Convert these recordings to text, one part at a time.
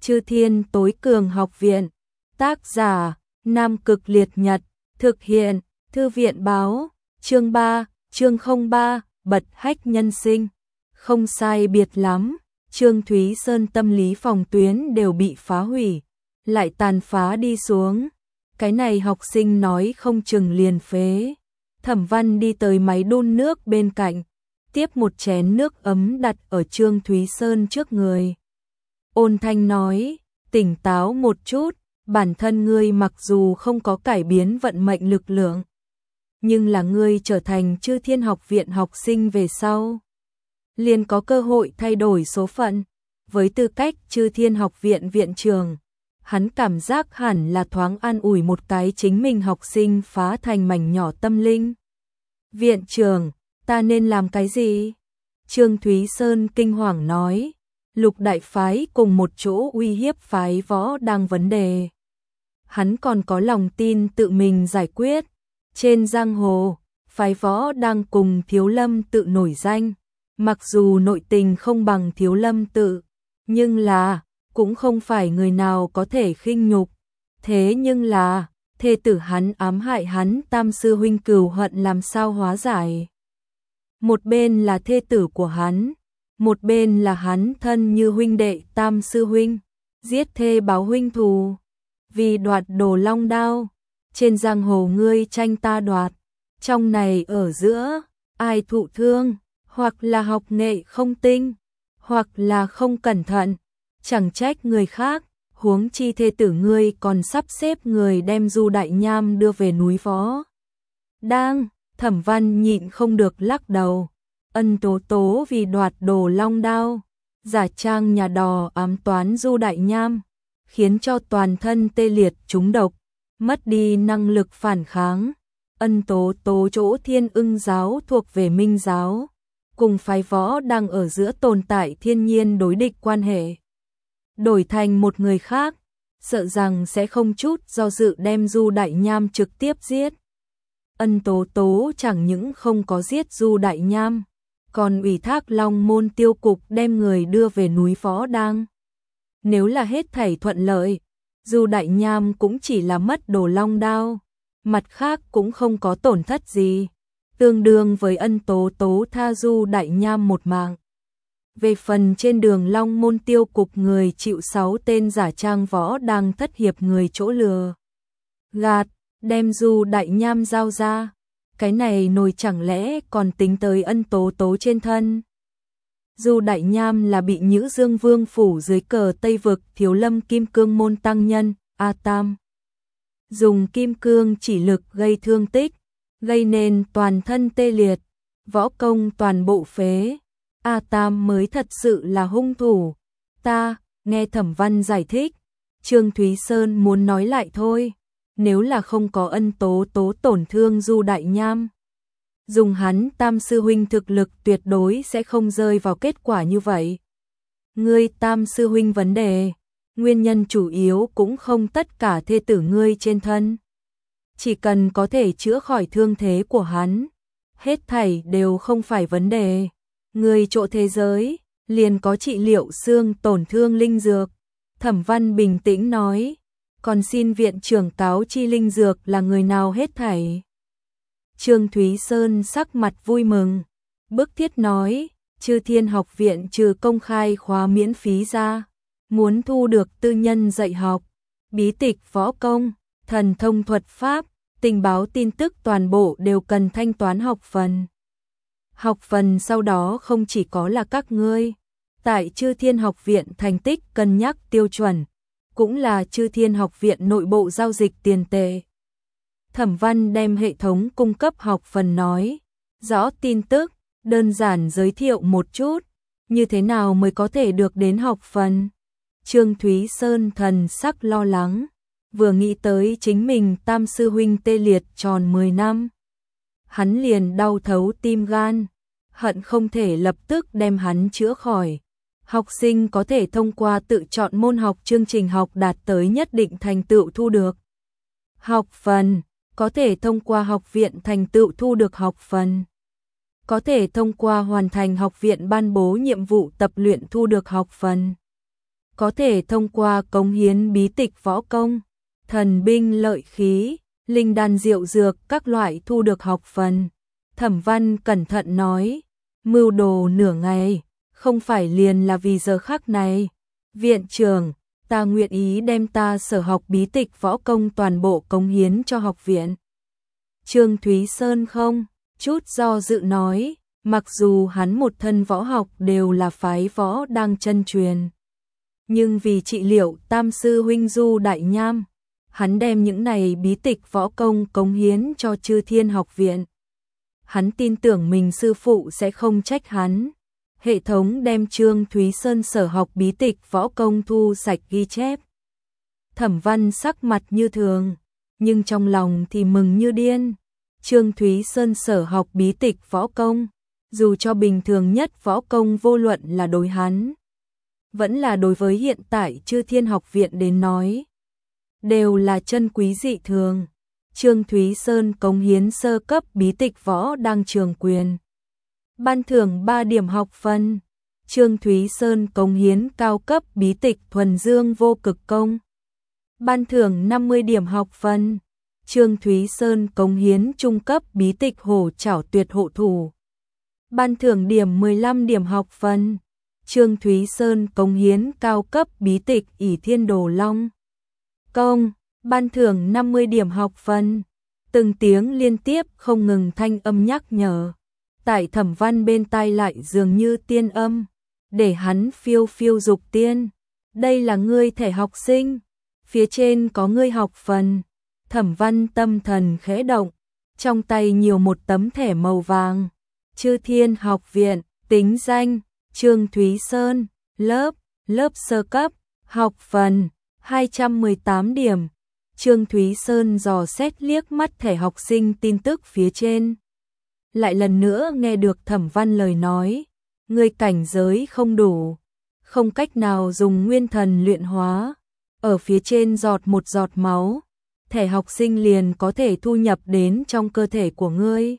Chư Thiên Tối Cường Học Viện. Tác giả: Nam Cực Liệt Nhật. Thực hiện: Thư viện báo. Chương 3, chương 03, bật hách nhân sinh. Không sai biệt lắm, Trương Thúy Sơn tâm lý phòng tuyến đều bị phá hủy, lại tàn phá đi xuống. Cái này học sinh nói không chừng liền phế. Thẩm Văn đi tới máy đun nước bên cạnh, tiếp một chén nước ấm đặt ở Trương Thúy Sơn trước người. Ôn thanh nói, tỉnh táo một chút, bản thân ngươi mặc dù không có cải biến vận mệnh lực lượng, nhưng là ngươi trở thành Chư Thiên Học Viện học sinh về sau, liền có cơ hội thay đổi số phận. Với tư cách Chư Thiên Học Viện viện trưởng, hắn cảm giác hẳn là thoáng an ủi một cái chính mình học sinh phá thành mảnh nhỏ tâm linh. Viện trưởng, ta nên làm cái gì? Trương Thúy Sơn kinh hoàng nói, Lục đại phái cùng một chỗ uy hiếp phái Võ đang vấn đề. Hắn còn có lòng tin tự mình giải quyết. Trên giang hồ, phái Võ đang cùng Thiếu Lâm Tự nổi danh. Mặc dù nội tình không bằng Thiếu Lâm Tự, nhưng là, cũng không phải người nào có thể khinh nhục. Thế nhưng là, thê tử hắn ám hại hắn Tam sư huynh cừu hận làm sao hóa giải? Một bên là thê tử của hắn, một bên là hắn thân như huynh đệ Tam sư huynh, giết thê báo huynh thù, vì đoạt Đồ Long đao. Trên giang hồ ngươi tranh ta đoạt, trong này ở giữa, ai thụ thương, hoặc là học nghệ không tinh, hoặc là không cẩn thận, chẳng trách người khác, huống chi thê tử ngươi còn sắp xếp người đem Du Đại Nham đưa về núi Võ Đang. Thẩm Văn nhịn không được lắc đầu. Ân Tố Tố vì đoạt Đồ Long đao, giả trang nhà đò ám toán Du Đại Nham, khiến cho toàn thân tê liệt trúng độc, mất đi năng lực phản kháng. Ân Tố Tố chỗ Thiên Ưng giáo thuộc về Minh giáo, cùng phái Võ đang ở giữa tồn tại thiên nhiên đối địch quan hệ. Đổi thành một người khác, sợ rằng sẽ không chút do dự đem Du Đại Nham trực tiếp giết. Ân Tố Tố chẳng những không có giết Du Đại Nham, còn ủy thác Long Môn tiêu cục đem người đưa về núi Võ Đang. Nếu là hết thảy thuận lợi, Du Đại Nham cũng chỉ là mất Đồ Long đao, mặt khác cũng không có tổn thất gì, tương đương với Ân Tố Tố tha Du Đại Nham một mạng. Về phần trên đường Long Môn tiêu cục người chịu 6 tên giả trang Võ Đang thất hiệp người chỗ lừa gạt, đem Du Đại Nham giao ra, cái này nổi chẳng lẽ còn tính tới Ân Tố Tố trên thân. Du Đại Nham là bị Nhữ Dương Vương phủ dưới cờ Tây Vực Thiếu Lâm Kim Cương môn tăng nhân A Tam dùng kim cương chỉ lực gây thương tích, gây nên toàn thân tê liệt, võ công toàn bộ phế. A Tam mới thật sự là hung thủ. Ta, nghe Thẩm Văn giải thích, Trương Thúy Sơn muốn nói lại thôi, nếu là không có Ân Tố Tố tổn thương Du Đại Nham, dùng hắn Tam sư huynh thực lực tuyệt đối sẽ không rơi vào kết quả như vậy. Ngươi Tam sư huynh vấn đề, nguyên nhân chủ yếu cũng không tất cả thê tử ngươi trên thân. Chỉ cần có thể chữa khỏi thương thế của hắn, hết thảy đều không phải vấn đề. Ngươi chỗ thế giới, liền có trị liệu xương tổn thương linh dược. Thẩm Văn bình tĩnh nói, còn xin viện trưởng cáo chi linh dược là người nào hết thảy. Trương Thúy Sơn sắc mặt vui mừng, bức thiết nói, Chư Thiên Học Viện trừ công khai khóa miễn phí ra, muốn thu được tư nhân dạy học, bí tịch võ công, thần thông thuật pháp, tình báo tin tức toàn bộ đều cần thanh toán học phần. Học phần sau đó không chỉ có là các ngươi tại Chư Thiên Học Viện thành tích cân nhắc tiêu chuẩn, cũng là Chư Thiên Học Viện nội bộ giao dịch tiền tệ. Thẩm Văn đem hệ thống cung cấp học phần nói rõ tin tức, đơn giản giới thiệu một chút, như thế nào mới có thể được đến học phần. Trương Thúy Sơn thần sắc lo lắng, vừa nghĩ tới chính mình Tam sư huynh tê liệt tròn 10 năm. Hắn liền đau thấu tim gan, hận không thể lập tức đem hắn chữa khỏi. Học sinh có thể thông qua tự chọn môn học chương trình học đạt tới nhất định thành tựu thu được học phần, có thể thông qua học viện thành tựu thu được học phần, có thể thông qua hoàn thành học viện ban bố nhiệm vụ tập luyện thu được học phần. có thể thông qua cống hiến bí tịch võ công, thần binh lợi khí, linh đan diệu dược các loại thu được học phần. Thẩm Văn cẩn thận nói, mưu đồ nửa ngày, không phải liền là vì giờ khắc này. Viện trưởng, ta nguyện ý đem ta sở học bí tịch võ công toàn bộ cống hiến cho học viện. Trương Thúy Sơn không chút do dự nói, mặc dù hắn một thân võ học đều là phái võ đang chân truyền, nhưng vì trị liệu tam sư huynh Du Đại Nham, hắn đem những này bí tịch võ công cống hiến cho Chư Thiên học viện. Hắn tin tưởng mình sư phụ sẽ không trách hắn. Hệ thống đem Trương Thúy Sơn sở học bí tịch võ công thu sạch ghi chép. Thẩm Văn sắc mặt như thường, nhưng trong lòng thì mừng như điên. Trương Thúy Sơn sở học bí tịch võ công, dù cho bình thường nhất võ công vô luận là đối hắn, vẫn là đối với hiện tại Chư Thiên học viện đến nói, đều là chân quý dị thường. Trương Thúy Sơn cống hiến sơ cấp bí tịch võ đang trường quyền, ban thưởng 3 điểm học phần. Trương Thúy Sơn cống hiến cao cấp bí tịch thuần dương vô cực công, ban thưởng 50 điểm học phần. Trương Thúy Sơn cống hiến trung cấp bí tịch hổ trảo tuyệt hộ thủ, ban thưởng 15 điểm học phần. Trương Thúy Sơn cống hiến cao cấp bí tịch ỷ thiên đồ long công, ban thưởng 50 điểm học phần. Từng tiếng liên tiếp không ngừng thanh âm nhắc nhở, tại Thẩm Văn bên tai lại dường như tiên âm, để hắn phiêu phiêu dục tiên. Đây là ngươi thẻ học sinh, phía trên có ngươi học phần. Thẩm Văn tâm thần khẽ động, trong tay nhiều một tấm thẻ màu vàng. Chư Thiên học viện, tính danh, Trương Thúy Sơn, lớp sơ cấp, học phần, 218 điểm. Trương Thúy Sơn dò xét liếc mắt thẻ học sinh tin tức phía trên. Lại lần nữa nghe được Thẩm Văn lời nói, ngươi cảnh giới không đủ, không cách nào dùng nguyên thần luyện hóa. Ở phía trên giọt một giọt máu, thẻ học sinh liền có thể thu nhập đến trong cơ thể của ngươi.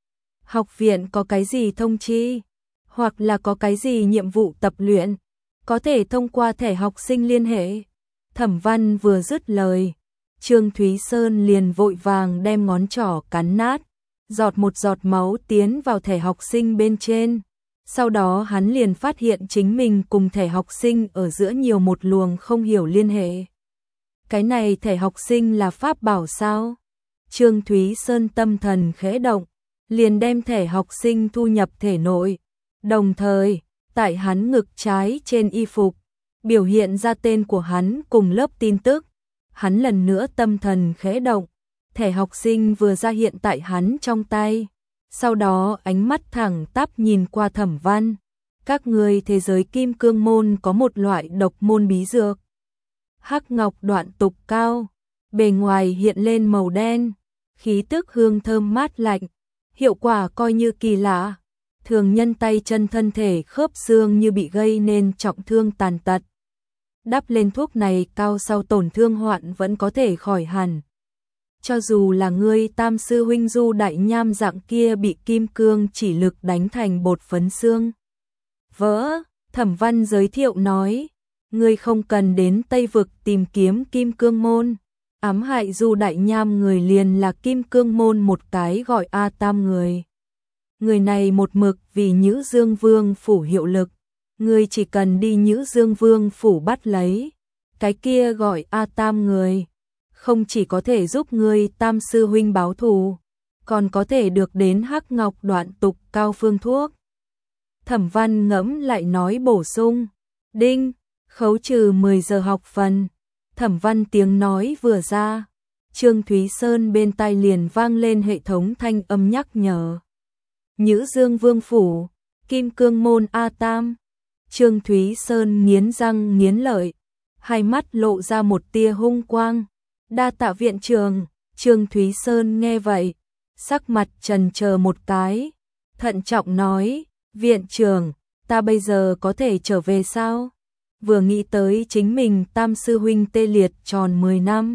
Học viện có cái gì thông chi, hoặc là có cái gì nhiệm vụ tập luyện, có thể thông qua thẻ học sinh liên hệ. Thẩm Văn vừa dứt lời, Trương Thúy Sơn liền vội vàng đem ngón trỏ cắn nát, giọt một giọt máu tiến vào thẻ học sinh bên trên. Sau đó hắn liền phát hiện chính mình cùng thẻ học sinh ở giữa nhiều một luồng không hiểu liên hệ. Cái này thẻ học sinh là pháp bảo sao? Trương Thúy Sơn tâm thần khẽ động, liền đem thẻ học sinh thu nhập thể nội. Đồng thời, tại hắn ngực trái trên y phục, biểu hiện ra tên của hắn cùng lớp tin tức. Hắn lần nữa tâm thần khẽ động, thẻ học sinh vừa ra hiện tại hắn trong tay. Sau đó ánh mắt thẳng tắp nhìn qua Thẩm Văn. Các ngươi thế giới kim cương môn có một loại độc môn bí dược, hắc ngọc đoạn tục cao, bề ngoài hiện lên màu đen, khí tức hương thơm mát lạnh, hiệu quả coi như kỳ lạ. Thường nhân tay chân thân thể khớp xương như bị gây nên trọng thương tàn tật, đắp lên thuốc này cao sau tổn thương hoạn vẫn có thể khỏi hẳn. Cho dù là ngươi tam sư huynh Du Đại Nham dạng kia bị kim cương chỉ lực đánh thành bột phấn xương vỡ, Thẩm Văn giới thiệu nói, ngươi không cần đến Tây Vực tìm kiếm kim cương môn, ám hại Du Đại Nham người liền là kim cương môn một cái gọi A Tam người. Người này một mực vì Nhữ Dương Vương phủ hiệu lực, ngươi chỉ cần đi Nhữ Dương Vương phủ bắt lấy cái kia gọi A Tam người, không chỉ có thể giúp ngươi tam sư huynh báo thù, còn có thể được đến hắc ngọc đoạn tục cao phương thuốc. Thẩm Văn ngẫm lại nói bổ sung, đinh, khấu trừ 10 giờ học phần. Thẩm Văn tiếng nói vừa ra, Trương Thúy Sơn bên tai liền vang lên hệ thống thanh âm nhắc nhở. Nhữ Dương Vương phủ, kim cương môn A Tam. Trương Thúy Sơn nghiến răng nghiến lợi, hai mắt lộ ra một tia hung quang. Đa tạ viện trưởng. Trương Thúy Sơn nghe vậy, sắc mặt chần chờ một cái, thận trọng nói, viện trưởng, ta bây giờ có thể trở về sao? Vừa nghĩ tới chính mình tam sư huynh tê liệt tròn 10 năm,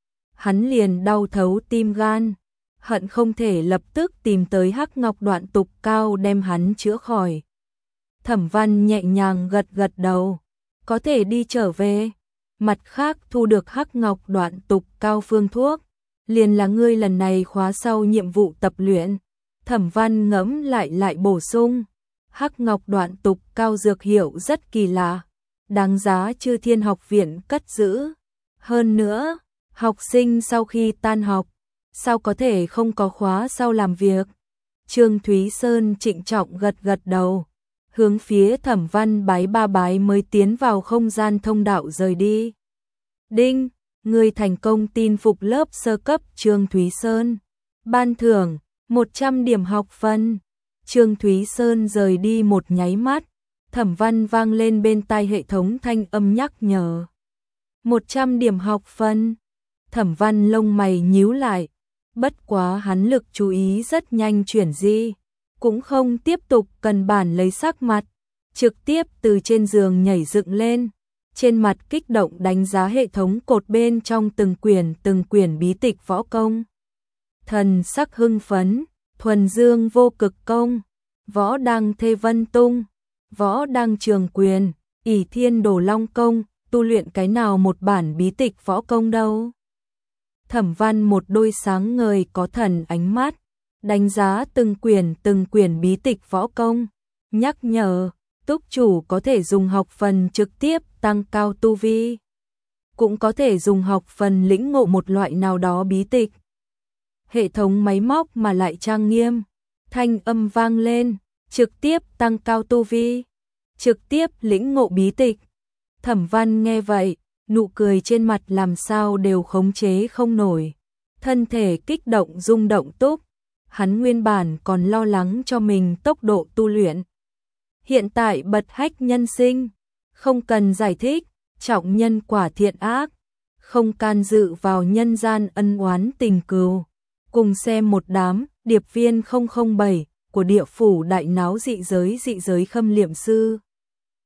hắn liền đau thấu tim gan, hận không thể lập tức tìm tới hắc ngọc đoạn tục cao đem hắn chữa khỏi. Thẩm Văn nhẹ nhàng gật gật đầu, có thể đi trở về. Mặt khác thu được hắc ngọc đoạn tục cao phương thuốc, liền là ngươi lần này khóa sau nhiệm vụ tập luyện. Thẩm Văn ngẫm lại bổ sung, hắc ngọc đoạn tục cao dược hiệu rất kỳ lạ, đáng giá Chư Thiên học viện cất giữ. Hơn nữa, học sinh sau khi tan học, sao có thể không có khóa sau làm việc? Trương Thúy Sơn trịnh trọng gật đầu, hướng phía Thẩm Văn bái ba bái mới tiến vào không gian thông đạo rời đi. Đinh, người thành công tin phục lớp sơ cấp Trương Thúy Sơn. Ban thưởng 100 điểm học phần. Trương Thúy Sơn rời đi một nháy mắt, Thẩm Văn vang lên bên tai hệ thống thanh âm nhắc nhở. 100 điểm học phần. Thẩm Văn lông mày nhíu lại, bất quá hắn lực chú ý rất nhanh chuyển di, cũng không tiếp tục cần bản lấy sắc mặt, trực tiếp từ trên giường nhảy dựng lên, trên mặt kích động đánh giá hệ thống cột bên trong từng quyển bí tịch võ công. Thần sắc hưng phấn, thuần dương vô cực công, võ đăng thê vân tung, võ đăng trường quyền, ỷ thiên đổ long công, tu luyện cái nào một bản bí tịch võ công đâu. Thẩm Văn một đôi sáng ngời có thần ánh mắt, đánh giá từng quyển bí tịch võ công, nhắc nhở, túc chủ có thể dùng học phần trực tiếp tăng cao tu vi, cũng có thể dùng học phần lĩnh ngộ một loại nào đó bí tịch. Hệ thống máy móc mà lại trang nghiêm, thanh âm vang lên, trực tiếp tăng cao tu vi, trực tiếp lĩnh ngộ bí tịch. Thẩm Văn nghe vậy, nụ cười trên mặt làm sao đều khống chế không nổi, thân thể kích động rung động túc, hắn nguyên bản còn lo lắng cho mình tốc độ tu luyện. Hiện tại bật hách nhân sinh, không cần giải thích, trọng nhân quả thiện ác, không can dự vào nhân gian ân oán tình cừu. Cùng xem một đám điệp viên 007 của địa phủ đại náo dị giới khâm liệm sư.